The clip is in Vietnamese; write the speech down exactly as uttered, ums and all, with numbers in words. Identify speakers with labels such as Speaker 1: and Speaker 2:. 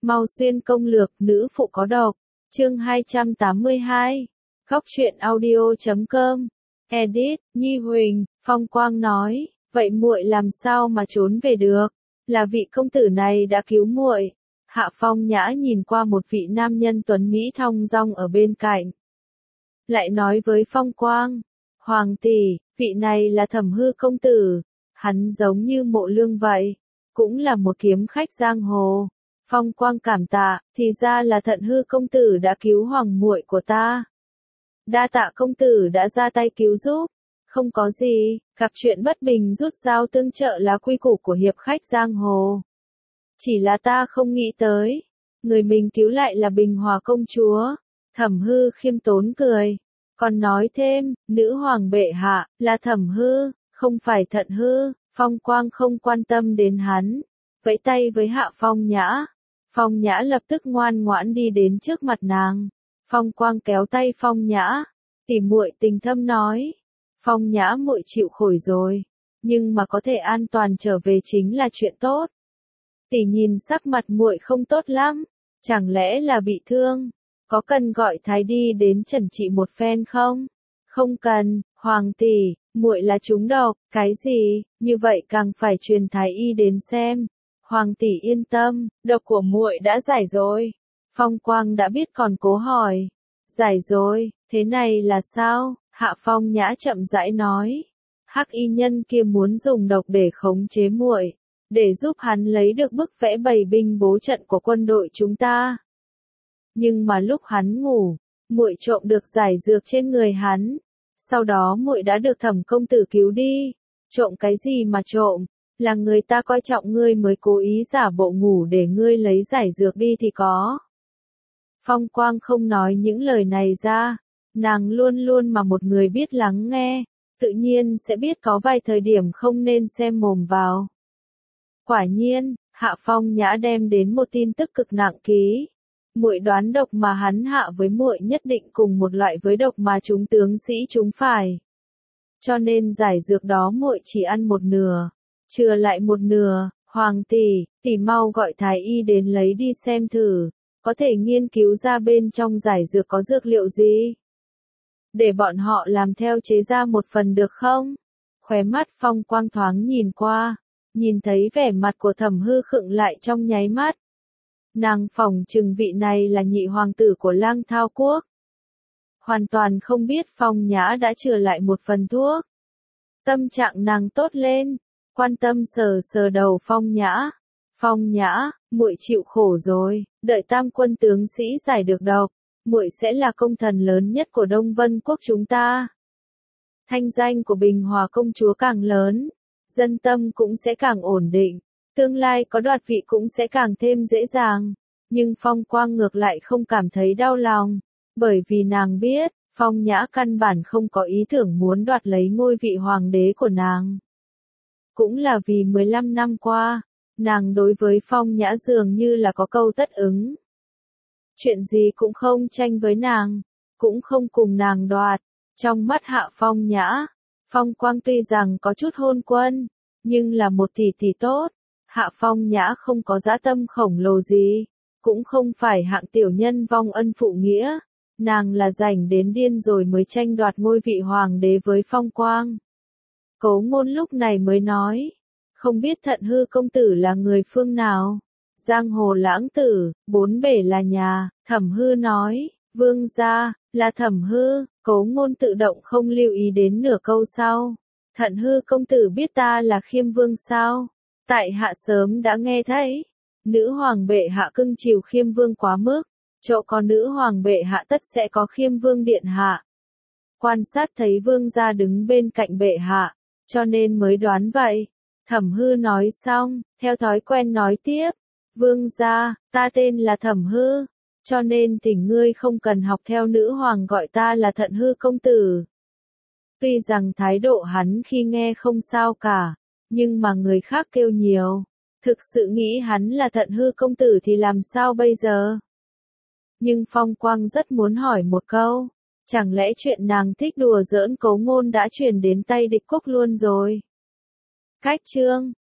Speaker 1: Mau xuyên công lược, nữ phụ có độc. Chương hai trăm tám mươi hai. Góc truyện audio chấm com. Edit, Nhi Huỳnh, Phong Quang nói, vậy muội làm sao mà trốn về được? Là vị công tử này đã cứu muội. Hạ Phong Nhã nhìn qua một vị nam nhân tuấn mỹ thong dong ở bên cạnh. Lại nói với Phong Quang, Hoàng tỷ, vị này là Thẩm Hư công tử. Hắn giống như Mộ Lương vậy, cũng là một kiếm khách giang hồ. Phong Quang cảm tạ, thì ra là Thận Hư công tử đã cứu hoàng muội của ta. Đa tạ công tử đã ra tay cứu giúp. Không có gì, gặp chuyện bất bình rút dao tương trợ là quy củ của hiệp khách giang hồ. Chỉ là ta không nghĩ tới, người mình cứu lại là Bình Hòa công chúa. Thẩm Hư khiêm tốn cười, còn nói thêm, nữ hoàng bệ hạ, là Thẩm Hư, không phải Thận Hư. Phong Quang không quan tâm đến hắn, vẫy tay với Hạ Phong Nhã. Phong Nhã lập tức ngoan ngoãn đi đến trước mặt nàng. Phong Quang kéo tay Phong Nhã, tỉ muội tình thâm nói, Phong Nhã muội chịu khổ rồi, nhưng mà có thể an toàn trở về chính là chuyện tốt. Tỷ nhìn sắc mặt muội không tốt lắm, chẳng lẽ là bị thương, có cần gọi thái đi đến trần trị một phen không? Không cần, hoàng tỷ, muội là trúng độc, cái gì, như vậy càng phải truyền thái y đến xem. Hoàng tỷ yên tâm, độc của muội đã giải rồi. Phong Quang đã biết còn cố hỏi. Giải rồi, thế này là sao? Hạ Phong Nhã chậm rãi nói. Hắc y nhân kia muốn dùng độc để khống chế muội, để giúp hắn lấy được bức vẽ bày binh bố trận của quân đội chúng ta. Nhưng mà lúc hắn ngủ, muội trộm được giải dược trên người hắn. Sau đó muội đã được Thẩm công tử cứu đi. Trộm cái gì mà trộm? Là người ta coi trọng ngươi mới cố ý giả bộ ngủ để ngươi lấy giải dược đi thì có. Phong Quang không nói những lời này ra, nàng luôn luôn mà một người biết lắng nghe, tự nhiên sẽ biết có vài thời điểm không nên xem mồm vào. Quả nhiên, Hạ Phong Nhã đem đến một tin tức cực nặng ký. Muội đoán độc mà hắn hạ với muội nhất định cùng một loại với độc mà chúng tướng sĩ chúng phải. Cho nên giải dược đó muội chỉ ăn một nửa. Chừa lại một nửa, hoàng tỷ, tỷ mau gọi thái y đến lấy đi xem thử, có thể nghiên cứu ra bên trong giải dược có dược liệu gì. Để bọn họ làm theo chế ra một phần được không? Khóe mắt Phong Quang thoáng nhìn qua, nhìn thấy vẻ mặt của Thẩm Hư khựng lại trong nháy mắt. Nàng phỏng chừng vị này là nhị hoàng tử của Lang Thao quốc. Hoàn toàn không biết Phong Nhã đã chừa lại một phần thuốc. Tâm trạng nàng tốt lên. Quan tâm sờ sờ đầu Phong Nhã. Phong Nhã, muội chịu khổ rồi, đợi Tam quân tướng sĩ giải được độc, muội sẽ là công thần lớn nhất của Đông Vân quốc chúng ta. Thanh danh của Bình Hòa công chúa càng lớn, dân tâm cũng sẽ càng ổn định, tương lai có đoạt vị cũng sẽ càng thêm dễ dàng. Nhưng Phong Quang ngược lại không cảm thấy đau lòng, bởi vì nàng biết, Phong Nhã căn bản không có ý tưởng muốn đoạt lấy ngôi vị hoàng đế của nàng. Cũng là vì mười lăm năm qua, nàng đối với Phong Nhã dường như là có câu tất ứng. Chuyện gì cũng không tranh với nàng, cũng không cùng nàng đoạt. Trong mắt Hạ Phong Nhã, Phong Quang tuy rằng có chút hôn quân, nhưng là một tỷ tỷ tốt. Hạ Phong Nhã không có dã tâm khổng lồ gì, cũng không phải hạng tiểu nhân vong ân phụ nghĩa. Nàng là rảnh đến điên rồi mới tranh đoạt ngôi vị hoàng đế với Phong Quang. Cố Ngôn lúc này mới nói, không biết Thận Hư công tử là người phương nào? Giang hồ lãng tử, bốn bể là nhà. Thẩm Hư nói, vương gia, là Thẩm Hư. Cố Ngôn tự động không lưu ý đến nửa câu sau. Thận Hư công tử biết ta là Khiêm vương sao? Tại hạ sớm đã nghe thấy. Nữ hoàng bệ hạ cưng chiều Khiêm vương quá mức, chỗ có nữ hoàng bệ hạ tất sẽ có Khiêm vương điện hạ. Quan sát thấy vương gia đứng bên cạnh bệ hạ, cho nên mới đoán vậy. Thẩm Hư nói xong, theo thói quen nói tiếp, vương gia, ta tên là Thẩm Hư, cho nên thỉnh ngươi không cần học theo nữ hoàng gọi ta là Thận Hư công tử. Tuy rằng thái độ hắn khi nghe không sao cả, nhưng mà người khác kêu nhiều, thực sự nghĩ hắn là Thận Hư công tử thì làm sao bây giờ? Nhưng Phong Quang rất muốn hỏi một câu, chẳng lẽ chuyện nàng thích đùa giỡn Cố Ngôn đã truyền đến tay địch quốc luôn rồi? Cách chương